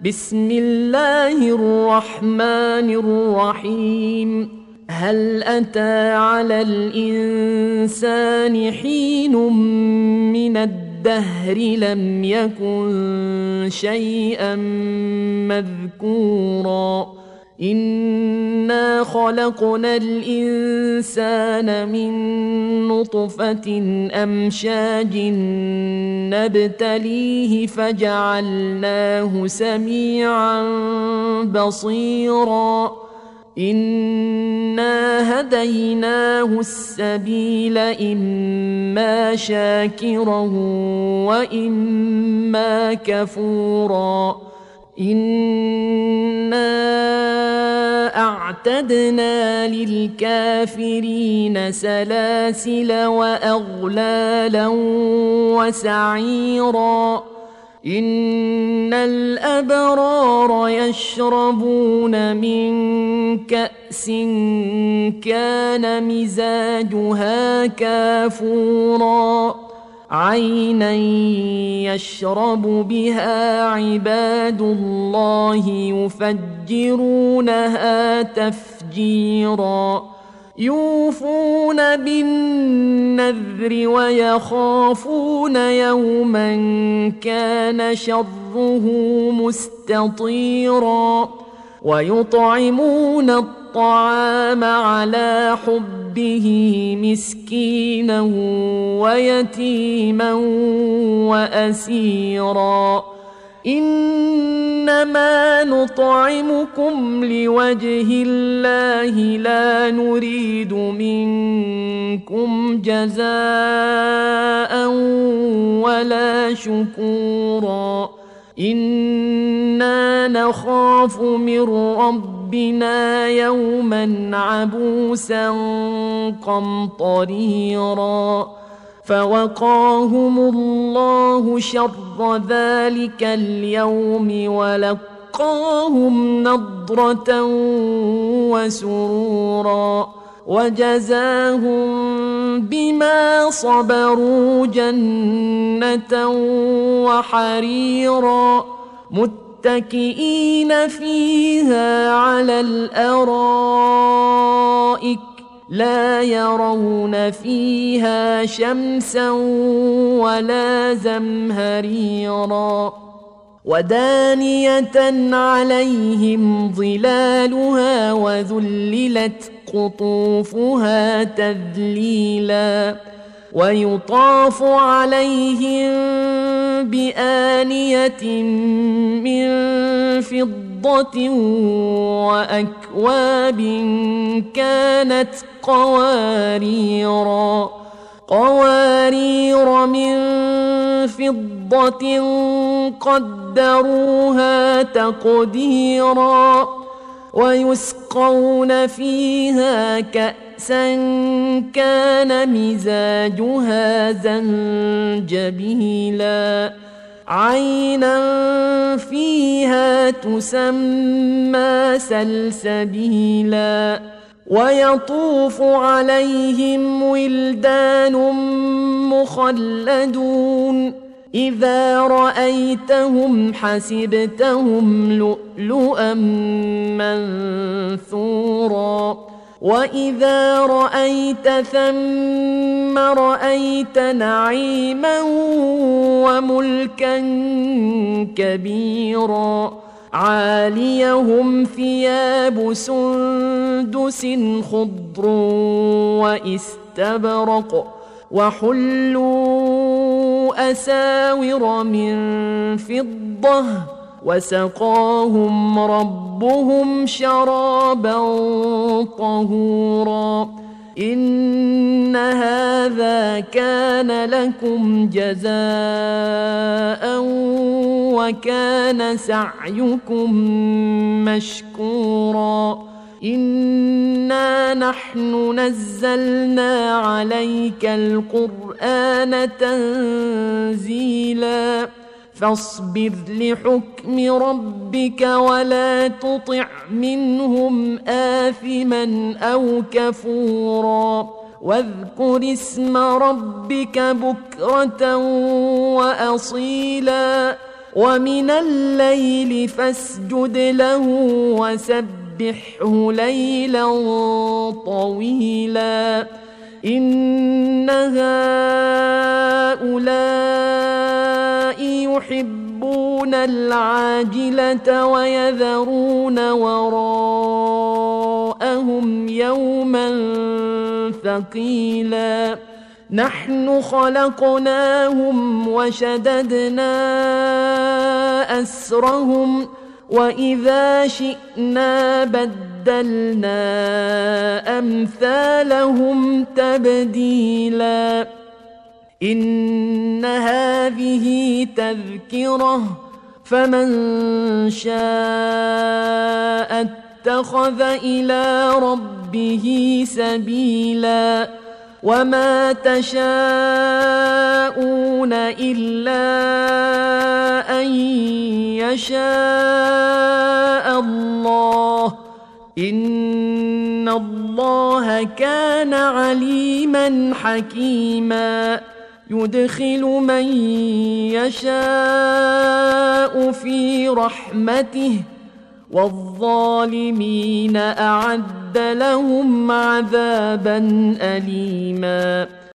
بسم الله الرحمن الرحيم. هل أتى على الإنسان حين من الدهر لم يكن شيئا مذكورا إنا خلقنا الإنسان من نطفة أمشاج نبتليه فجعلناه سميعا بصيرا إنا هديناه السبيل إما شاكرا وإما كفورا إنا أعتدنا للكافرين سلاسل وأغلالا وسعيرا إن الأبرار يشربون من كأس كان مزاجها كافورا عينا يشرب بها عباد الله يفجرونها تفجيرا يوفون بالنذر ويخافون يوما كان شره مستطيرا ويطعمون الطعام على حبه مسكينا ويتيما وأسيرا إنما نطعمكم لوجه الله لا نريد منكم جزاء ولا شكورا إنا نخاف من ربنا يوما عبوسا قمطريرا فوقاهم الله شر ذلك اليوم ولقاهم نضرة وسرورا وجزاهم بما صبروا جنة وحريرا متكئين فيها على الأرائك لا يرون فيها شمسا ولا زمهريرا ودانية عليهم ظلالها وذللت قطوفها تذليلا ويطاف عليهم بآنية من فضة وأكواب كانت قوارير من فضة قدروها تقديرا ويسقون فيها كأسا كان مزاجها زنجبيلا عينا فيها تسمى سلسبيلا ويطوف عليهم ولدان مخلدون إذا رأيتهم حسبتهم لؤلؤا منثورا وإذا رأيت ثم رأيت نعيما وملكا كبيرا عاليهم ثياب سندس خضر واستبرق وحلوا أساور من فضة وسقاهم ربهم شرابا طهورا إن هذا كان لكم جزاء وكان سعيكم مشكورا إنا نحن نزلنا عليك القرآن تنزيلا فاصبر لحكم ربك ولا تطع منهم آثما أو كفورا واذكر اسم ربك بكرة وأصيلا ومن الليل فاسجد له وسبحه ليلا طويلا إن هؤلاء يحبون العاجلة ويذرون وراءهم يوما ثقيلا نحن خلقناهم وشددنا أسرهم وإذا شئنا بدلنا أمثالهم تبديلا إن هذه تذكرة فمن شاء اتخذ إلى ربه سبيلا وما تشاءون إلا أن يشاء الله إن الله كان عليما حكيما يدخل من يشاء في رحمته والظالمين أعد لهم عذابا أليما